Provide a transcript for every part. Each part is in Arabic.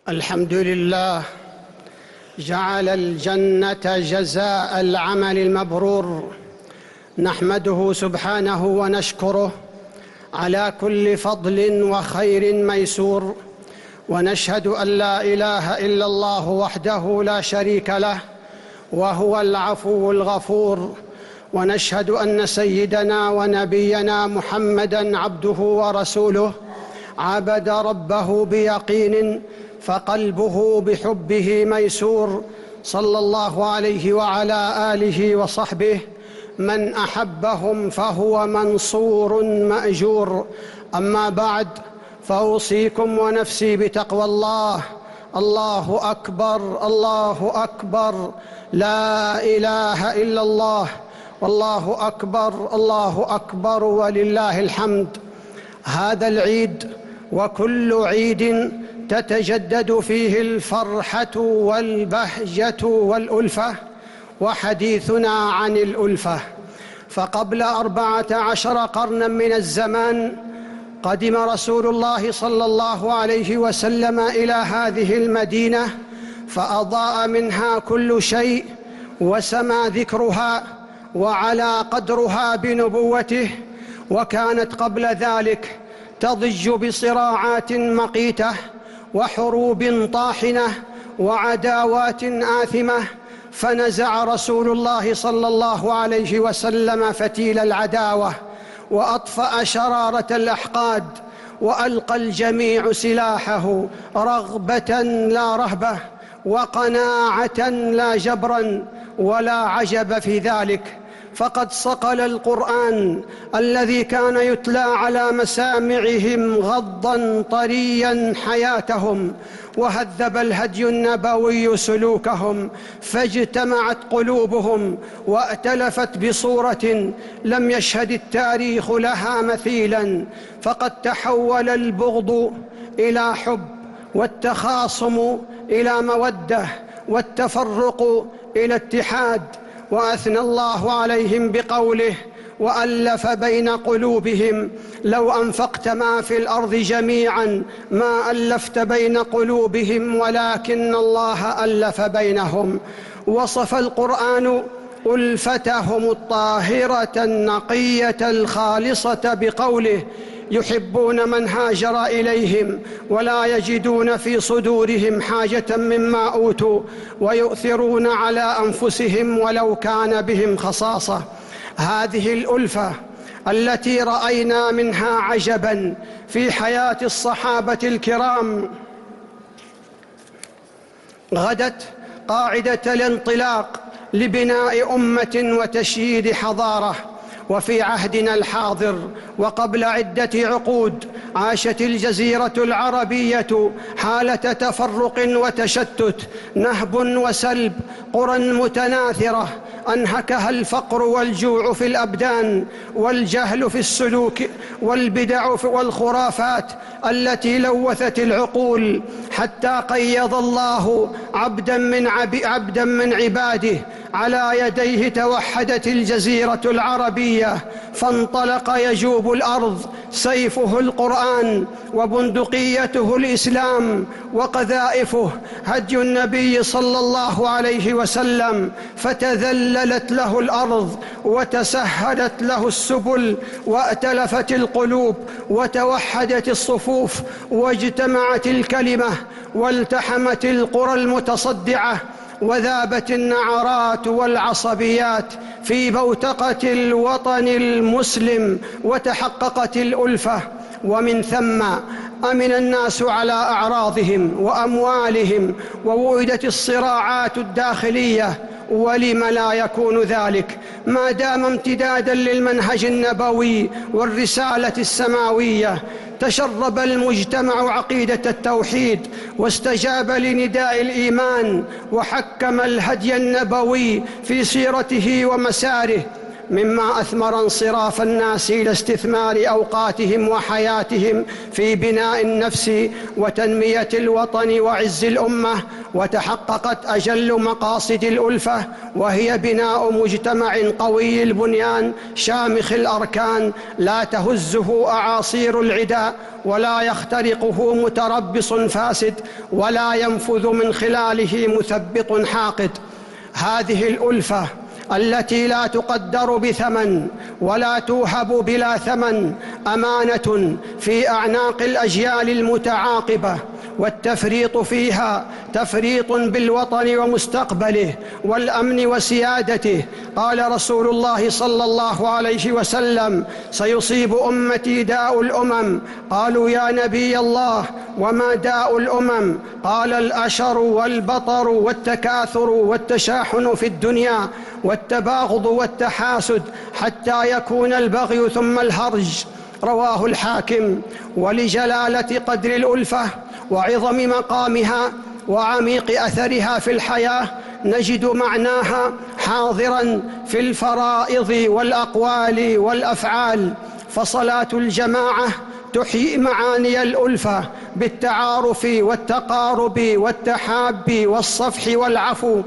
الحمد لله جعل الجنة جزاء العمل المبرور. نحمده سبحانه ونشكره على كل فضل وخير ميسور، ونشهد أن لا إله إلا الله وحده لا شريك له وهو العفو الغفور، ونشهد أن سيدنا ونبينا محمدًا عبده ورسوله عبد ربه بيقين فقلبه بحبه ميسور، صلى الله عليه وعلى آله وصحبه، من أحبهم فهو منصور مأجور. أما بعد، فأوصيكم ونفسي بتقوى الله. الله أكبر، الله أكبر، لا إله إلا الله، والله أكبر، الله أكبر ولله الحمد. هذا العيد وكل عيد تتجدد فيه الفرحة والبهجة والألفة، وحديثنا عن الألفة. فقبل 14 قرناً من الزمان قدم رسول الله صلى الله عليه وسلم إلى هذه المدينة، فأضاء منها كل شيء، وسما ذكرها وعلى قدرها بنبوته. وكانت قبل ذلك تضج بصراعات مقيتة وحروب طاحنة وعداوات آثمة، فنزع رسول الله صلى الله عليه وسلم فتيل العداوة وأطفأ شرارة الأحقاد، وألقى الجميع سلاحه رغبة لا رهبة وقناعة لا جبرا. ولا عجب في ذلك، فقد صقل القرآن الذي كان يتلى على مسامعهم غضا طريا حياتهم، وهذب الهدي النبوي سلوكهم، فاجتمعت قلوبهم وائتلفت بصورة لم يشهد التاريخ لها مثيلا. فقد تحول البغض إلى حب، والتخاصم إلى مودة، والتفرق إلى اتحاد. وأثنى الله عليهم بقوله: وألف بين قلوبهم لو أنفقت ما في الأرض جميعا ما ألفت بين قلوبهم ولكن الله ألف بينهم. وصف القرآن ألفتهم الطاهرة النقية الخالصة بقوله: يحبون من هاجر إليهم ولا يجدون في صدورهم حاجة مما أوتوا ويؤثرون على أنفسهم ولو كان بهم خصاصة. هذه الألفة التي رأينا منها عجباً في حياة الصحابة الكرام غدت قاعدة الانطلاق لبناء أمة وتشييد حضارة. وفي عهدنا الحاضر وقبل عدة عقود عاشت الجزيرة العربية حالة تفرق وتشتت، نهب وسلب، قرى متناثرة أنهكها الفقر والجوع في الأبدان، والجهل في السلوك، والبدع والخرافات التي لوثت العقول، حتى قيض الله عبدا من عباده على يديه توحدت الجزيرة العربية، فانطلق يجوب الأرض، سيفه القرآن وبندقيته الإسلام وقذائفه هدي النبي صلى الله عليه وسلم، فتذللت له الأرض وتسهلت له السبل، وأتلفت القلوب وتوحدت الصفوف، واجتمعت الكلمة، والتحمت القرى المتصدعة، وذابت النعرات والعصبيات في بوتقة الوطن المسلم، وتحققت الألفة. ومن ثم أمن الناس على أعراضهم وأموالهم، ووئدت الصراعات الداخلية. ولم لا يكون ذلك ما دام امتدادا للمنهج النبوي والرسالة السماوية. تشرب المجتمع عقيدة التوحيد، واستجاب لنداء الإيمان، وحكم الهدي النبوي في سيرته ومساره، مما أثمر انصراف الناس إلى استثمار أوقاتهم وحياتهم في بناء النفس وتنمية الوطن وعز الأمة. وتحققت أجل مقاصد الألفة، وهي بناء مجتمع قوي البنيان شامخ الأركان لا تهزه أعاصير العداء ولا يخترقه متربص فاسد ولا ينفذ من خلاله مثبط حاقد. هذه الألفة التي لا تقدر بثمن ولا توهب بلا ثمن أمانة في أعناق الأجيال المتعاقبة، والتفريط فيها تفريط بالوطن ومستقبله والأمن وسيادته. قال رسول الله صلى الله عليه وسلم: سيصيب أمتي داء الأمم. قالوا: يا نبي الله، وما داء الأمم؟ قال: الأشر والبطر والتكاثر والتشاحن في الدنيا والتباغض والتحاسد حتى يكون البغي ثم الهرج. رواه الحاكم. ولجلالة قدر الألفة وعظم مقامها وعميق أثرها في الحياة نجد معناها حاضراً في الفرائض والأقوال والأفعال. فصلاة الجماعة تحيي معاني الألفة بالتعارف والتقارب والتحاب والصفح والعفو.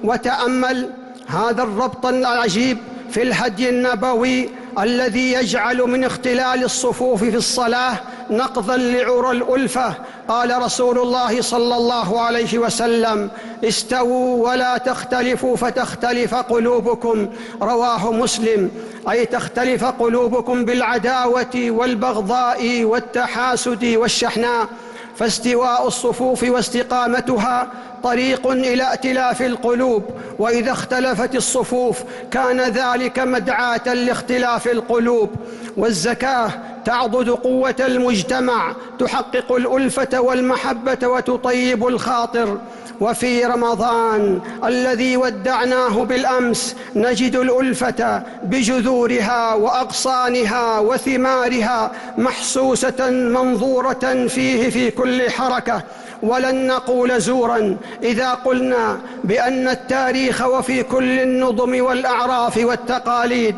وتأمل هذا الربط العجيب في الهدي النبوي الذي يجعل من اختلال الصفوف في الصلاة نقضاً لعرى الألفة. قال رسول الله صلى الله عليه وسلم: استووا ولا تختلفوا فتختلف قلوبكم. رواه مسلم. أي تختلف قلوبكم بالعداوة والبغضاء والتحاسد والشحناء. فاستواء الصفوف واستقامتها طريق إلى ائتلاف القلوب، وإذا اختلفت الصفوف كان ذلك مدعاة لاختلاف القلوب. والزكاة تعضد قوة المجتمع، تحقق الألفة والمحبة وتطيب الخاطر. وفي رمضان الذي ودعناه بالأمس نجد الألفة بجذورها وأغصانها وثمارها محسوسة منظورة فيه في كل حركة. ولن نقول زورا إذا قلنا بأن التاريخ وفي كل النظم والأعراف والتقاليد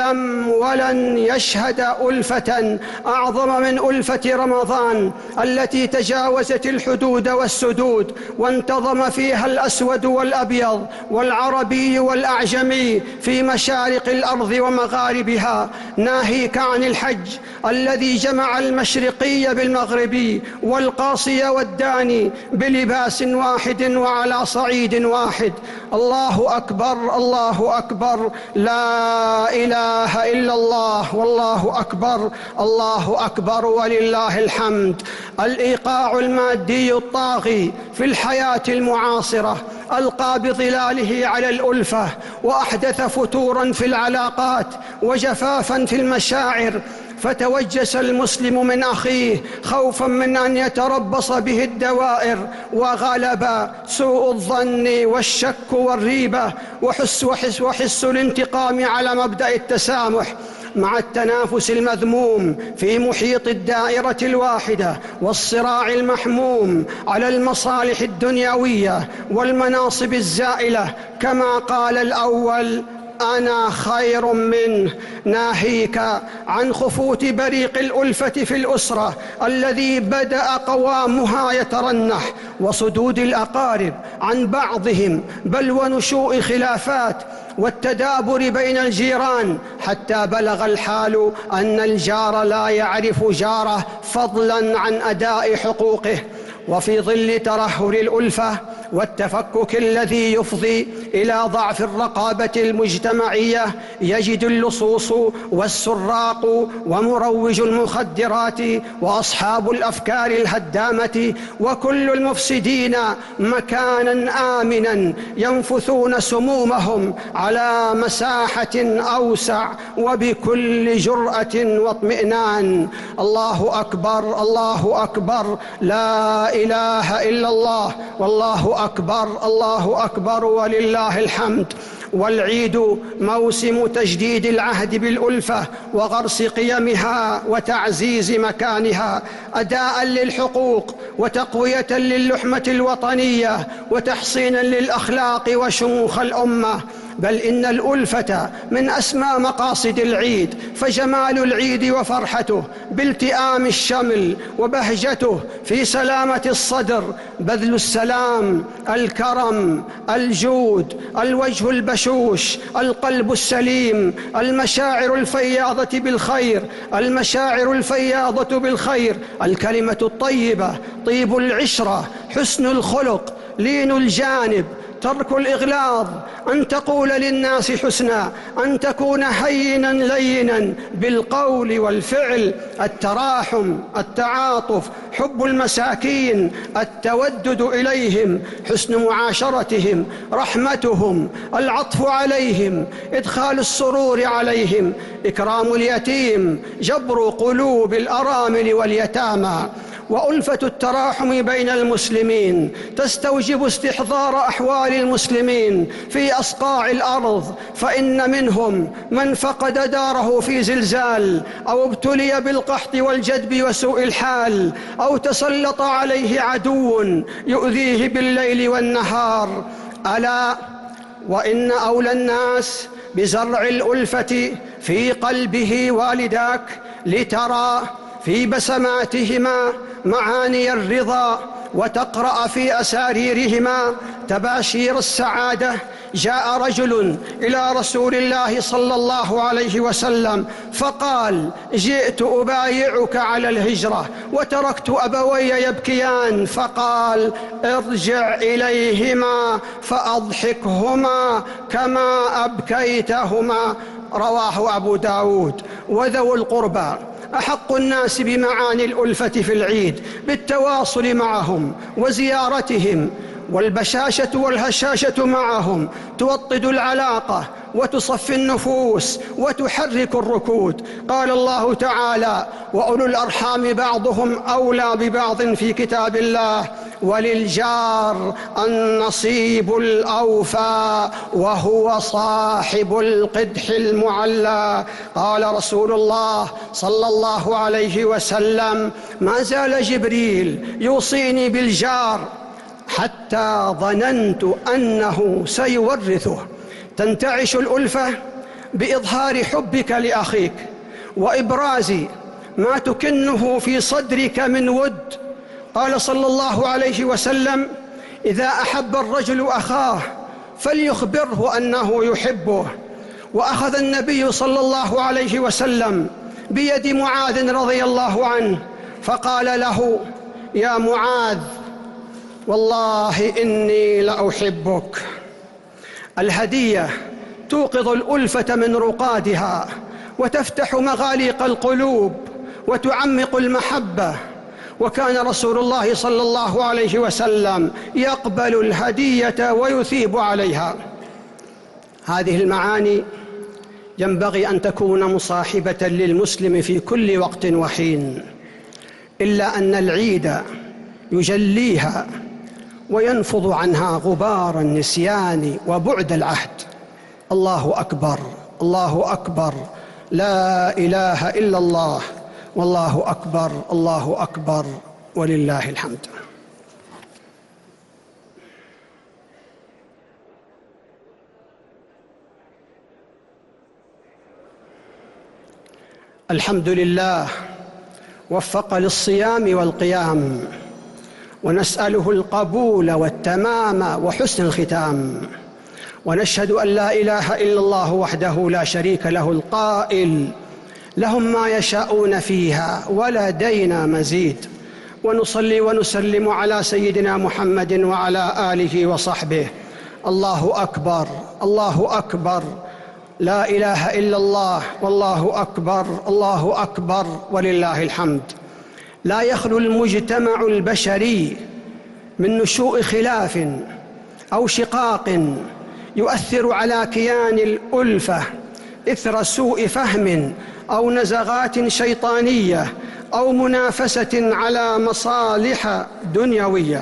لم ولن يشهد ألفة أعظم من ألفة رمضان التي تجاوزت الحدود والسدود وانتظم فيها الأسود والأبيض والعربي والأعجمي في مشارق الأرض ومغاربها. ناهيك عن الحج الذي جمع المشرقي بالمغربي والقاصي والداني بلباس واحد وعلى صعيد واحد. الله أكبر، الله أكبر، لا إله إلا الله، والله أكبر، الله أكبر ولله الحمد. الإيقاع المادي الطاغي في الحياة المعاصرة ألقى بظلاله على الألفة وأحدث فتوراً في العلاقات وجفافاً في المشاعر. فتوجس المسلم من أخيه خوفاً من أن يتربص به الدوائر، وغلب سوء الظن والشك والريبة وحس الانتقام على مبدأ التسامح، مع التنافس المذموم في محيط الدائرة الواحدة والصراع المحموم على المصالح الدنيوية والمناصب الزائلة. كما قال الأول: أنا خير منه. ناهيك عن خفوت بريق الألفة في الأسرة الذي بدأ قوامها يترنح، وصدود الأقارب عن بعضهم، بل ونشوء خلافات والتدابر بين الجيران، حتى بلغ الحال أن الجار لا يعرف جاره فضلاً عن أداء حقوقه. وفي ظل ترهل الألفة والتفكك الذي يفضي إلى ضعف الرقابة المجتمعية يجد اللصوص والسراق ومروج المخدرات وأصحاب الأفكار الهدامة وكل المفسدين مكاناً آمناً ينفثون سمومهم على مساحة أوسع وبكل جرأة واطمئنان. الله أكبر، الله أكبر، لا إله إلا الله، والله أكبر، الله أكبر ولله الحمد. والعيد موسم تجديد العهد بالألفة وغرس قيمها وتعزيز مكانها، أداء للحقوق وتقوية للحمة الوطنية وتحصينا للأخلاق وشموخ الأمة. بل إن الألفة من أسمى مقاصد العيد، فجمال العيد وفرحته بالتئام الشمل وبهجته في سلامة الصدر، بذل السلام، الكرم، الجود، الوجه البشوش، القلب السليم، المشاعر الفياضة بالخير، الكلمة الطيبة، طيب العشرة، حسن الخلق، لين الجانب، ترك الإغلاظ، أن تقول للناس حسنا، أن تكون هينا لينا بالقول والفعل، التراحم، التعاطف، حب المساكين، التودد إليهم، حسن معاشرتهم، رحمتهم، العطف عليهم، إدخال السرور عليهم، إكرام اليتيم، جبر قلوب الأرامل واليتامى. وألفة التراحم بين المسلمين تستوجب استحضار أحوال المسلمين في أصقاع الأرض، فإن منهم من فقد داره في زلزال، أو ابتلي بالقحط والجدب وسوء الحال، أو تسلط عليه عدو يؤذيه بالليل والنهار. ألا وإن أولى الناس بزرع الألفة في قلبه والداك، لترى في بسماتهما معاني الرضا، وتقرأ في أساريرهما تباشير السعادة. جاء رجل إلى رسول الله صلى الله عليه وسلم فقال: جئت أبايعك على الهجرة وتركت أبوي يبكيان، فقال: ارجع إليهما فأضحكهما كما أبكيتهما. رواه أبو داود. وذو القربى أحق الناس بمعاني الألفة في العيد بالتواصل معهم وزيارتهم، والبشاشة والهشاشة معهم توطد العلاقة وتصفي النفوس وتحرك الركود. قال الله تعالى: وأولو الأرحام بعضهم أولى ببعض في كتاب الله، وللجار النصيب الأوفى وهو صاحب القدح المعلى. قال رسول الله صلى الله عليه وسلم: ما زال جبريل يوصيني بالجار حتى ظننت أنه سيورثه. تنتعش الألفة بإظهار حبك لأخيك وإبراز ما تكنه في صدرك من ود. قال صلى الله عليه وسلم: إذا أحب الرجل أخاه فليخبره أنه يحبه. وأخذ النبي صلى الله عليه وسلم بيد معاذ رضي الله عنه فقال له: يا معاذ، والله إني لأحبك. الهدية توقظ الألفة من رقادها وتفتح مغاليق القلوب وتعمق المحبة. وكان رسول الله صلى الله عليه وسلم يقبل الهدية ويثيب عليها. هذه المعاني ينبغي أن تكون مصاحبة للمسلم في كل وقت وحين، إلا أن العيد يجليها وينفض عنها غبار النسيان وبعد العهد. الله أكبر، الله أكبر، لا إله إلا الله، والله أكبر، الله أكبر، ولله الحمد. الحمد لله وفق للصيام والقيام، ونسأله القبول والتمام وحسن الختام. ونشهد أن لا إله إلا الله وحده لا شريك له القائل: لهم ما يشاءون فيها ولدينا مزيد. ونصلي ونسلم على سيدنا محمد وعلى آله وصحبه. الله أكبر، الله أكبر، لا إله إلا الله، والله أكبر، الله أكبر، ولله الحمد. لا يخلو المجتمع البشري من نشوء خلاف أو شقاق يؤثر على كيان الألفة إثر سوء فهم أو نزغات شيطانية أو منافسة على مصالح دنيوية.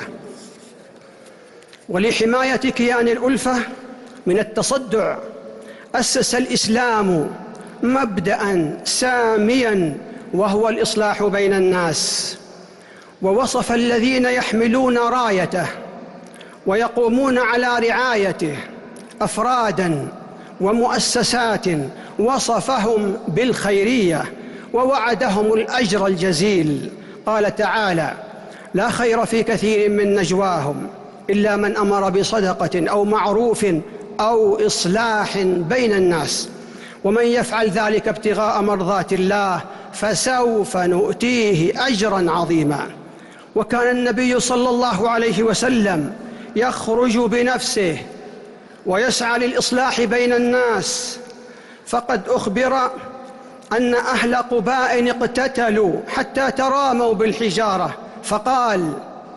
ولحماية كيان الألفة من التصدع أسس الإسلام مبدأ ساميا، وهو الإصلاح بين الناس، ووصف الذين يحملون رايته ويقومون على رعايته أفرادا ومؤسسات وصفهم بالخيرية ووعدهم الأجر الجزيل. قال تعالى: لا خير في كثير من نجواهم إلا من أمر بصدقة أو معروف أو إصلاح بين الناس ومن يفعل ذلك ابتغاء مرضات الله فسوف نؤتيه أجرا عظيما. وكان النبي صلى الله عليه وسلم يخرج بنفسه ويسعى للإصلاح بين الناس، فقد أخبر أن أهل قباء اقتتلوا حتى تراموا بالحجارة، فقال: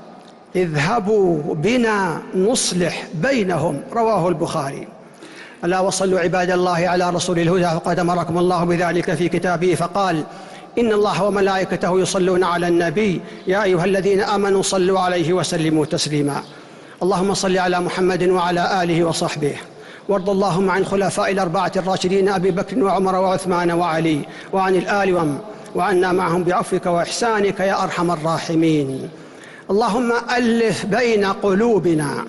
اذهبوا بنا نصلح بينهم. رواه البخاري. ألا وصلوا عباد الله على رسول الهدى، فقد أمركم الله بذلك في كتابه فقال: إن الله وملائكته يصلون على النبي يا أيها الذين آمنوا صلوا عليه وسلموا تسليما. اللهم صل على محمد وعلى آله وصحبه، وارض اللهم عن خلفاء الأربعة الراشدين أبي بكر وعمر وعثمان وعلي، وعن الآل وعنا معهم بعفوك وإحسانك يا أرحم الراحمين. اللهم ألف بين قلوبنا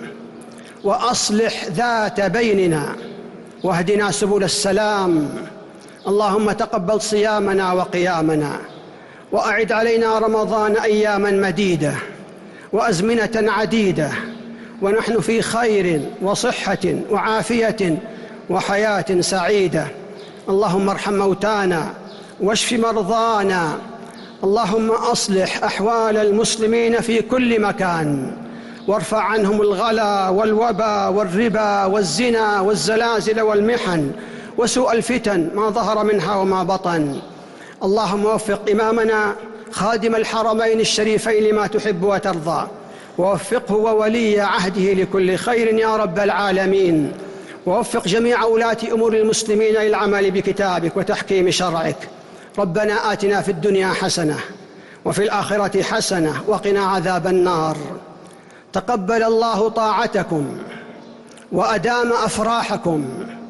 وأصلح ذات بيننا واهدنا سبل السلام. اللهم تقبل صيامنا وقيامنا، وأعد علينا رمضان أياما مديدة وأزمنة عديدة ونحن في خير وصحة وعافية وحياة سعيدة. اللهم ارحم موتانا واشف مرضانا. اللهم أصلح أحوال المسلمين في كل مكان، وارفع عنهم الغلا والوبا والربا والزنا والزلازل والمحن وسوء الفتن ما ظهر منها وما بطن. اللهم وفق إمامنا خادم الحرمين الشريفين لما تحب وترضى، ووفقه وولي عهده لكل خير يا رب العالمين. ووفق جميع ولاة أمور المسلمين للعمل بكتابك وتحكيم شرعك. ربنا آتنا في الدنيا حسنة وفي الآخرة حسنة وقنا عذاب النار. تقبل الله طاعتكم وأدام أفراحكم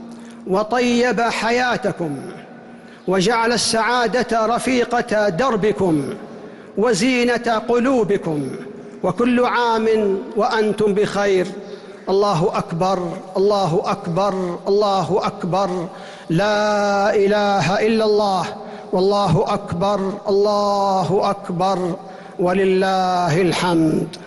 وطيب حياتكم، وجعل السعادة رفيقة دربكم وزينة قلوبكم، وكل عام وأنتم بخير. الله أكبر، الله أكبر، الله أكبر، لا إله إلا الله، والله أكبر، الله أكبر، ولله الحمد.